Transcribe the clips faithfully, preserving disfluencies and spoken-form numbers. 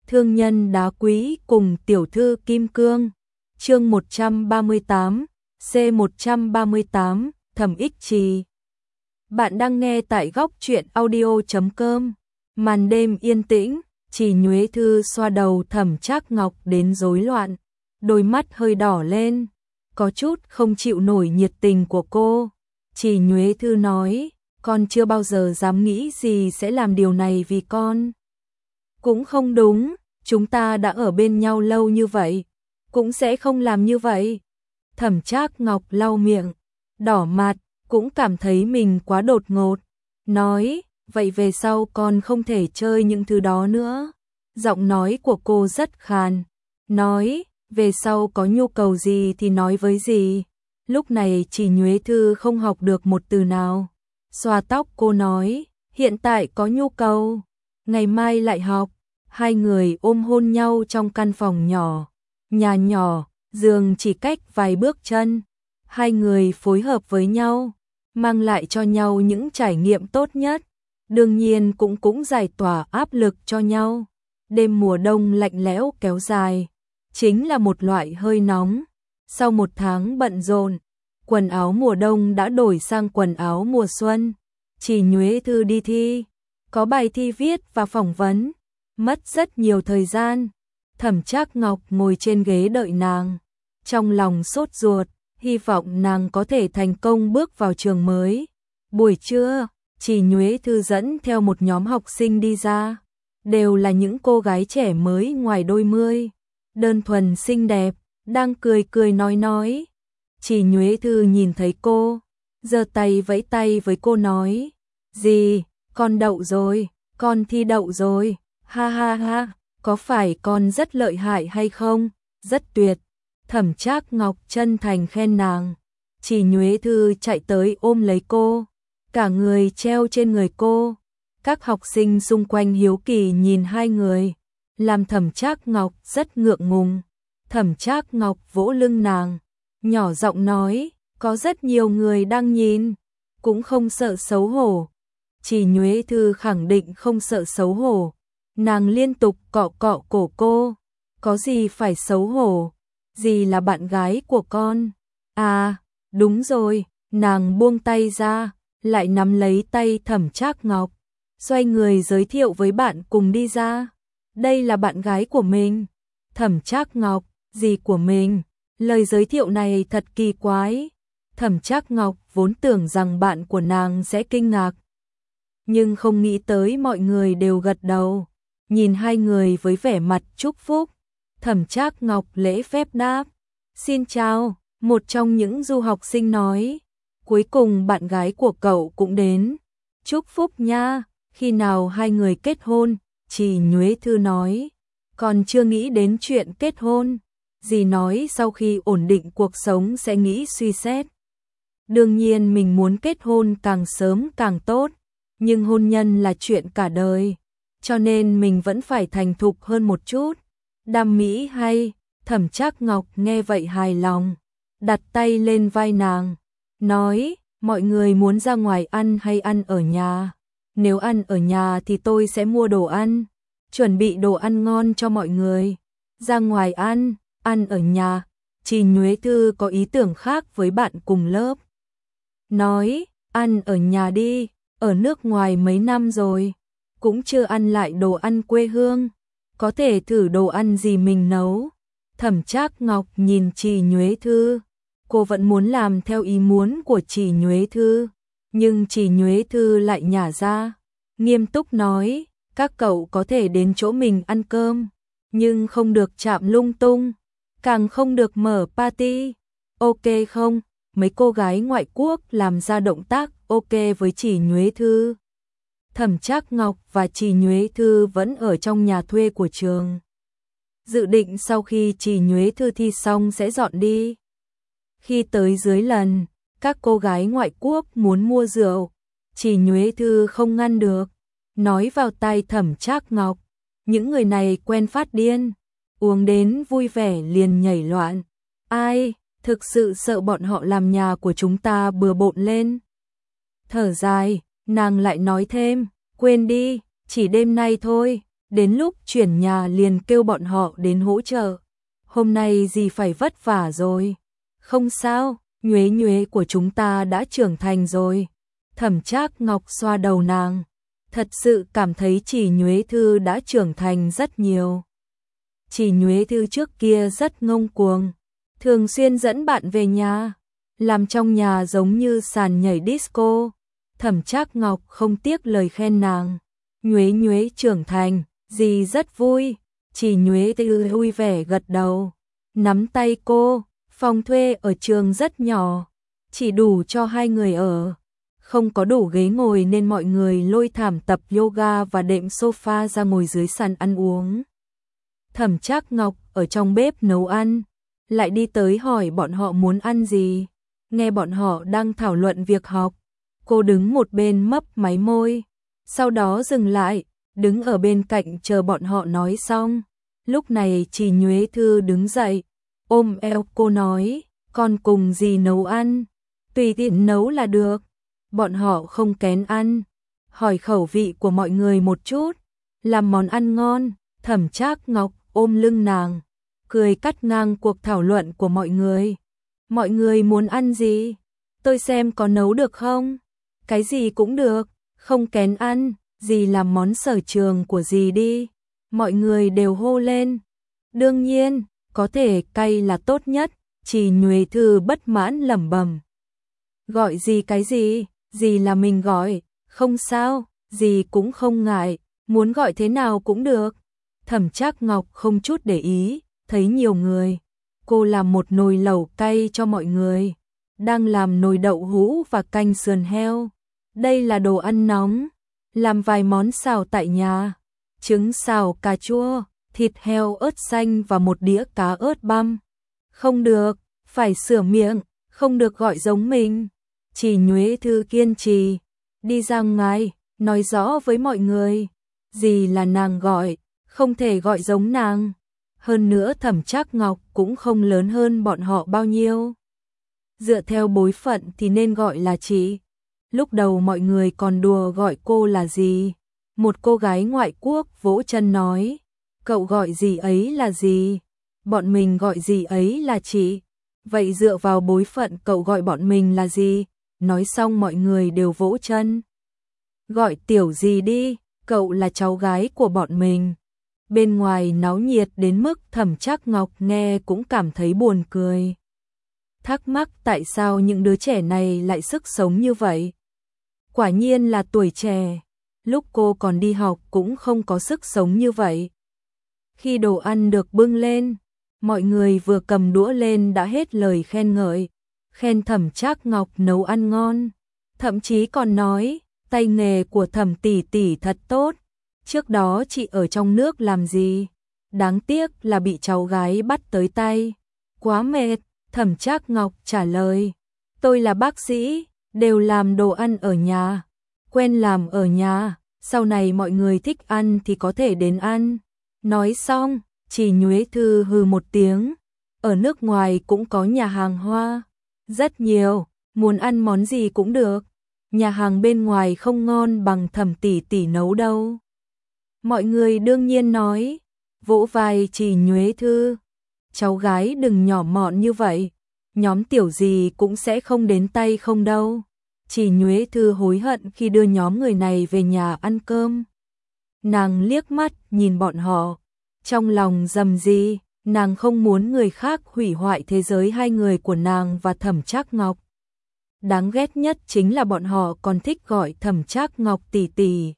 Thương nhân đá quý cùng tiểu thư kim cương. Chương một trăm ba mươi tám, C một trăm ba mươi tám, Thẩm Ích Trì. Bạn đang nghe tại góc truyện audio chấm com. Màn đêm yên tĩnh, Trì Nhuế Thư xoa đầu Thẩm Trác Ngọc đến rối loạn, đôi mắt hơi đỏ lên, có chút không chịu nổi nhiệt tình của cô. Trì Nhuế Thư nói, con chưa bao giờ dám nghĩ gì sẽ làm điều này vì con. Cũng không đúng, chúng ta đã ở bên nhau lâu như vậy, cũng sẽ không làm như vậy. Thẩm Trác Ngọc lau miệng, đỏ mặt, cũng cảm thấy mình quá đột ngột, nói, vậy về sau con không thể chơi những thứ đó nữa. Giọng nói của cô rất khàn, nói, về sau có nhu cầu gì thì nói với dì. Lúc này Trì Nhuế Thư không học được một từ nào. Xoa tóc cô nói, hiện tại có nhu cầu, ngày mai lại học. Hai người ôm hôn nhau trong căn phòng nhỏ, nhà nhỏ, giường chỉ cách vài bước chân. Hai người phối hợp với nhau, mang lại cho nhau những trải nghiệm tốt nhất. Đương nhiên cũng cũng giải tỏa áp lực cho nhau. Đêm mùa đông lạnh lẽo kéo dài, chính là một loại hơi nóng. Sau một tháng bận rộn, quần áo mùa đông đã đổi sang quần áo mùa xuân. Trì Nhuế Thư đi thi, có bài thi viết và phỏng vấn, mất rất nhiều thời gian. Thẩm Trác Ngọc ngồi trên ghế đợi nàng, trong lòng sốt ruột, hy vọng nàng có thể thành công bước vào trường mới. Buổi trưa, Trì Nhuế Thư dẫn theo một nhóm học sinh đi ra, đều là những cô gái trẻ mới ngoài đôi mươi, đơn thuần xinh đẹp, đang cười cười nói nói. Trì Nhuế Thư nhìn thấy cô, giơ tay vẫy tay với cô nói, dì, con đậu rồi, con thi đậu rồi, ha ha ha, có phải con rất lợi hại hay không, rất tuyệt. Thẩm Trác Ngọc chân thành khen nàng. Trì Nhuế Thư chạy tới ôm lấy cô, cả người treo trên người cô. Các học sinh xung quanh hiếu kỳ nhìn hai người, làm Thẩm Trác Ngọc rất ngượng ngùng. Thẩm Trác Ngọc vỗ lưng nàng, nhỏ giọng nói, có rất nhiều người đang nhìn, cũng không sợ xấu hổ. Trì Nhuế Thư khẳng định không sợ xấu hổ. Nàng liên tục cọ cọ cổ cô, có gì phải xấu hổ, dì là bạn gái của con. À, đúng rồi, nàng buông tay ra, lại nắm lấy tay Thẩm Trác Ngọc, xoay người giới thiệu với bạn cùng đi ra. Đây là bạn gái của mình. Thẩm Trác Ngọc, dì của mình. Lời giới thiệu này thật kỳ quái. Thẩm Trác Ngọc vốn tưởng rằng bạn của nàng sẽ kinh ngạc, nhưng không nghĩ tới mọi người đều gật đầu, nhìn hai người với vẻ mặt chúc phúc. Thẩm Trác Ngọc lễ phép đáp, xin chào. Một trong những du học sinh nói, cuối cùng bạn gái của cậu cũng đến, chúc phúc nha, khi nào hai người kết hôn? Trì Nhuế Thư nói, còn chưa nghĩ đến chuyện kết hôn, dì nói sau khi ổn định cuộc sống sẽ nghĩ suy xét. Đương nhiên mình muốn kết hôn càng sớm càng tốt, nhưng hôn nhân là chuyện cả đời, cho nên mình vẫn phải thành thục hơn một chút. Đam mỹ hay? Thẩm Trác Ngọc nghe vậy hài lòng, đặt tay lên vai nàng, nói, mọi người muốn ra ngoài ăn hay ăn ở nhà? Nếu ăn ở nhà thì tôi sẽ mua đồ ăn, chuẩn bị đồ ăn ngon cho mọi người. Ra ngoài ăn, ăn ở nhà. Trì Nhuế Thư có ý tưởng khác với bạn cùng lớp, nói, ăn ở nhà đi, ở nước ngoài mấy năm rồi, cũng chưa ăn lại đồ ăn quê hương, có thể thử đồ ăn gì mình nấu. Thẩm Trác Ngọc nhìn Trì Nhuế Thư, cô vẫn muốn làm theo ý muốn của Trì Nhuế Thư, nhưng Trì Nhuế Thư lại nhả ra, nghiêm túc nói, các cậu có thể đến chỗ mình ăn cơm, nhưng không được chạm lung tung, càng không được mở party, ok không? Mấy cô gái ngoại quốc làm ra động tác ok với Trì Nhuế Thư. Thẩm Trác Ngọc và Trì Nhuế Thư vẫn ở trong nhà thuê của trường, dự định sau khi Trì Nhuế Thư thi xong sẽ dọn đi. Khi tới dưới lần, các cô gái ngoại quốc muốn mua rượu, Trì Nhuế Thư không ngăn được, nói vào tai Thẩm Trác Ngọc, những người này quen phát điên, uống đến vui vẻ liền nhảy loạn. Ai, thực sự sợ bọn họ làm nhà của chúng ta bừa bộn lên. Thở dài, nàng lại nói thêm, quên đi, chỉ đêm nay thôi, đến lúc chuyển nhà liền kêu bọn họ đến hỗ trợ. Hôm nay dì phải vất vả rồi. Không sao, Nhuế Nhuế của chúng ta đã trưởng thành rồi. Thẩm Trác Ngọc xoa đầu nàng, thật sự cảm thấy Chỉ Nhuế Thư đã trưởng thành rất nhiều. Chỉ Nhuế Thư trước kia rất ngông cuồng, thường xuyên dẫn bạn về nhà, làm trong nhà giống như sàn nhảy disco. Thẩm Trác Ngọc không tiếc lời khen nàng. Nhuế Nhuế trưởng thành, dì rất vui. Chỉ Nhuế Thư vui vẻ gật đầu, nắm tay cô. Phòng thuê ở trường rất nhỏ, chỉ đủ cho hai người ở. Không có đủ ghế ngồi nên mọi người lôi thảm tập yoga và đệm sofa ra ngồi dưới sàn ăn uống. Thẩm Trác Ngọc ở trong bếp nấu ăn, lại đi tới hỏi bọn họ muốn ăn gì. Nghe bọn họ đang thảo luận việc học, cô đứng một bên mấp máy môi, sau đó dừng lại, đứng ở bên cạnh chờ bọn họ nói xong. Lúc này Chỉ Nhuế Thư đứng dậy, ôm eo cô nói, con cùng dì nấu ăn, tùy tiện nấu là được. Bọn họ không kén ăn, hỏi khẩu vị của mọi người một chút, làm món ăn ngon. Thẩm Trác Ngọc ôm lưng nàng, cười cắt ngang cuộc thảo luận của mọi người. Mọi người muốn ăn gì? Tôi xem có nấu được không? Cái gì cũng được, không kén ăn, dì làm món sở trường của dì đi. Mọi người đều hô lên. Đương nhiên, có thể cay là tốt nhất. Chỉ Nhuế Thư bất mãn lẩm bẩm. Gọi gì cái gì, dì là mình gọi, không sao, dì cũng không ngại, muốn gọi thế nào cũng được. Thẩm Trác Ngọc không chút để ý, thấy nhiều người, cô làm một nồi lẩu cay cho mọi người, đang làm nồi đậu hũ và canh sườn heo. Đây là đồ ăn nóng, làm vài món xào tại nhà, trứng xào cà chua, thịt heo ớt xanh và một đĩa cá ớt băm. Không được, phải sửa miệng, không được gọi giống mình. Chỉ Nhuế Thư kiên trì, đi ra ngoài, nói rõ với mọi người, gì là nàng gọi, không thể gọi giống nàng. Hơn nữa Thẩm Trác Ngọc cũng không lớn hơn bọn họ bao nhiêu. Dựa theo bối phận thì nên gọi là chị. Lúc đầu mọi người còn đùa gọi cô là gì. Một cô gái ngoại quốc vỗ chân nói, cậu gọi gì ấy là gì, bọn mình gọi gì ấy là chị. Vậy dựa vào bối phận cậu gọi bọn mình là gì? Nói xong mọi người đều vỗ chân. Gọi tiểu gì đi, cậu là cháu gái của bọn mình. Bên ngoài náo nhiệt đến mức Thẩm Trác Ngọc nghe cũng cảm thấy buồn cười. Thắc mắc tại sao những đứa trẻ này lại sức sống như vậy. Quả nhiên là tuổi trẻ, lúc cô còn đi học cũng không có sức sống như vậy. Khi đồ ăn được bưng lên, mọi người vừa cầm đũa lên đã hết lời khen ngợi, khen Thẩm Trác Ngọc nấu ăn ngon, thậm chí còn nói, tay nghề của Thẩm tỷ tỷ thật tốt, trước đó chị ở trong nước làm gì, đáng tiếc là bị cháu gái bắt tới tay, quá mệt. Thẩm Trác Ngọc trả lời, tôi là bác sĩ, đều làm đồ ăn ở nhà, quen làm ở nhà, sau này mọi người thích ăn thì có thể đến ăn. Nói xong, Chỉ Nhuế Thư hừ một tiếng, ở nước ngoài cũng có nhà hàng Hoa, rất nhiều, muốn ăn món gì cũng được, nhà hàng bên ngoài không ngon bằng Thẩm tỷ tỷ nấu đâu. Mọi người đương nhiên nói, vỗ vai Chỉ Nhuế Thư, cháu gái đừng nhỏ mọn như vậy, nhóm tiểu gì cũng sẽ không đến tay không đâu. Chỉ Nhuế Thư hối hận khi đưa nhóm người này về nhà ăn cơm. Nàng liếc mắt nhìn bọn họ, trong lòng rầm rì, nàng không muốn người khác hủy hoại thế giới hai người của nàng và Thẩm Trác Ngọc. Đáng ghét nhất chính là bọn họ còn thích gọi Thẩm Trác Ngọc tỷ tỷ.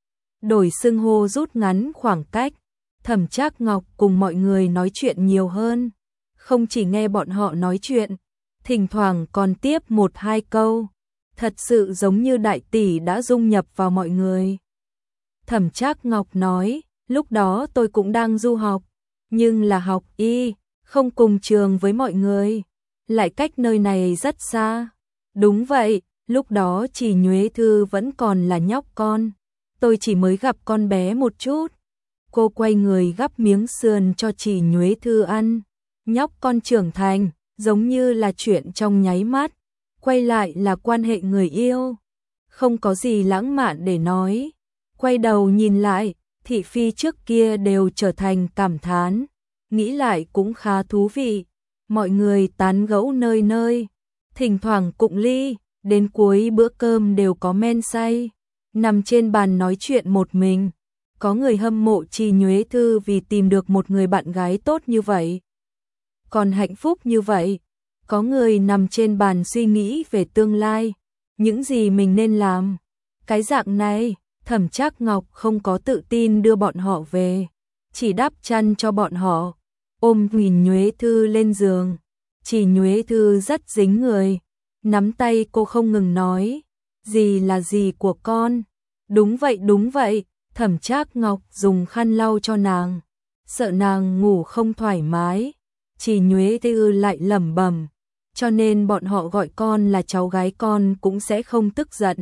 Đổi xưng hô rút ngắn khoảng cách, Thẩm Trác Ngọc cùng mọi người nói chuyện nhiều hơn, không chỉ nghe bọn họ nói chuyện, thỉnh thoảng còn tiếp một hai câu, thật sự giống như đại tỷ đã dung nhập vào mọi người. Thẩm Trác Ngọc nói, lúc đó tôi cũng đang du học, nhưng là học y, không cùng trường với mọi người, lại cách nơi này rất xa. Đúng vậy, lúc đó Chỉ Nhuế Thư vẫn còn là nhóc con, tôi chỉ mới gặp con bé một chút. Cô quay người gắp miếng sườn cho Chỉ Nhuế Thư ăn. Nhóc con trưởng thành, giống như là chuyện trong nháy mắt, quay lại là quan hệ người yêu. Không có gì lãng mạn để nói. Quay đầu nhìn lại, thị phi trước kia đều trở thành cảm thán, nghĩ lại cũng khá thú vị. Mọi người tán gẫu nơi nơi, thỉnh thoảng cụng ly, đến cuối bữa cơm đều có men say, nằm trên bàn nói chuyện một mình. Có người hâm mộ Trì Nhuế Thư vì tìm được một người bạn gái tốt như vậy, còn hạnh phúc như vậy. Có người nằm trên bàn suy nghĩ về tương lai, những gì mình nên làm. Cái dạng này, Thẩm Trác Ngọc không có tự tin đưa bọn họ về, chỉ đắp chăn cho bọn họ, ôm Trì Nhuế Thư lên giường. Trì Nhuế Thư rất dính người, nắm tay cô không ngừng nói, gì là gì của con. Đúng vậy đúng vậy, Thẩm Trác Ngọc dùng khăn lau cho nàng, sợ nàng ngủ không thoải mái. Trì Nhuế Thư lại lẩm bẩm, cho nên bọn họ gọi con là cháu gái con cũng sẽ không tức giận.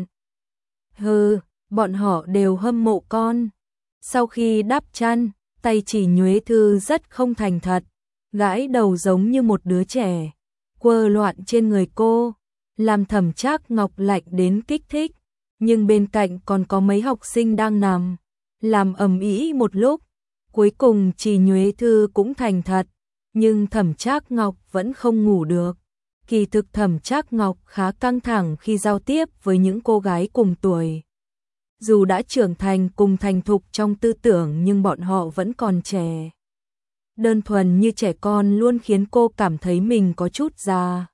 Hừ, bọn họ đều hâm mộ con. Sau khi đắp chăn, tay Trì Nhuế Thư rất không thành thật, gãi đầu giống như một đứa trẻ, quơ loạn trên người cô, làm Thẩm Trác Ngọc lạnh đến kích thích. Nhưng bên cạnh còn có mấy học sinh đang nằm, làm ầm ĩ một lúc. Cuối cùng Trì Nhuế Thư cũng thành thật, nhưng Thẩm Trác Ngọc vẫn không ngủ được. Kỳ thực Thẩm Trác Ngọc khá căng thẳng khi giao tiếp với những cô gái cùng tuổi. Dù đã trưởng thành cùng thành thục trong tư tưởng nhưng bọn họ vẫn còn trẻ. Đơn thuần như trẻ con luôn khiến cô cảm thấy mình có chút già.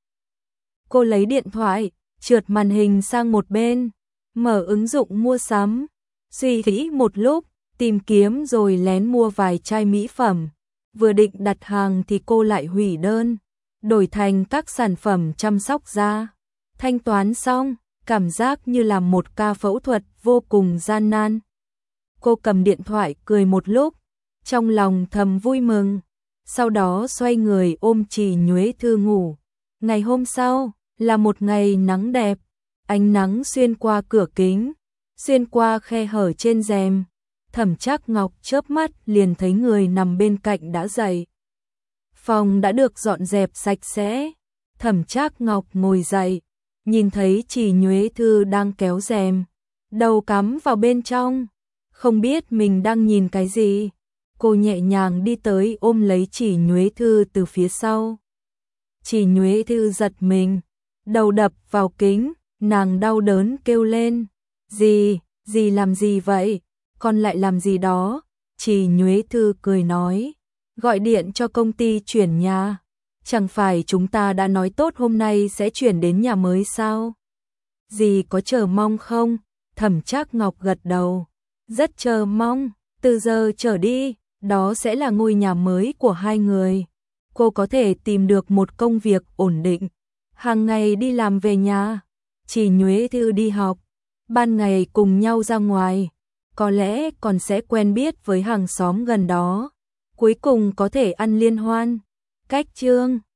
Cô lấy điện thoại, trượt màn hình sang một bên, mở ứng dụng mua sắm, suy nghĩ một lúc, tìm kiếm rồi lén mua vài chai mỹ phẩm. Vừa định đặt hàng thì cô lại hủy đơn, đổi thành các sản phẩm chăm sóc da. Thanh toán xong, cảm giác như làm một ca phẫu thuật vô cùng gian nan. Cô cầm điện thoại cười một lúc, trong lòng thầm vui mừng, sau đó xoay người ôm Trì Nhuế Thư ngủ. Ngày hôm sau là một ngày nắng đẹp, ánh nắng xuyên qua cửa kính, xuyên qua khe hở trên rèm. Thẩm Trác Ngọc chớp mắt liền thấy người nằm bên cạnh đã dậy. Phòng đã được dọn dẹp sạch sẽ. Thẩm Trác Ngọc ngồi dậy, nhìn thấy Trì Nhuế Thư đang kéo rèm, đầu cắm vào bên trong, không biết mình đang nhìn cái gì. Cô nhẹ nhàng đi tới ôm lấy Trì Nhuế Thư từ phía sau. Trì Nhuế Thư giật mình, đầu đập vào kính, nàng đau đớn kêu lên. Gì, gì làm gì vậy? Con lại làm gì đó? Trì Nhuế Thư cười nói, gọi điện cho công ty chuyển nhà. Chẳng phải chúng ta đã nói tốt hôm nay sẽ chuyển đến nhà mới sao? Dì có chờ mong không? Thẩm Trác Ngọc gật đầu, rất chờ mong, từ giờ trở đi, đó sẽ là ngôi nhà mới của hai người. Cô có thể tìm được một công việc ổn định, hàng ngày đi làm về nhà. Trì Nhuế Thư đi học, ban ngày cùng nhau ra ngoài, có lẽ còn sẽ quen biết với hàng xóm gần đó, cuối cùng có thể ăn liên hoan. Cách chương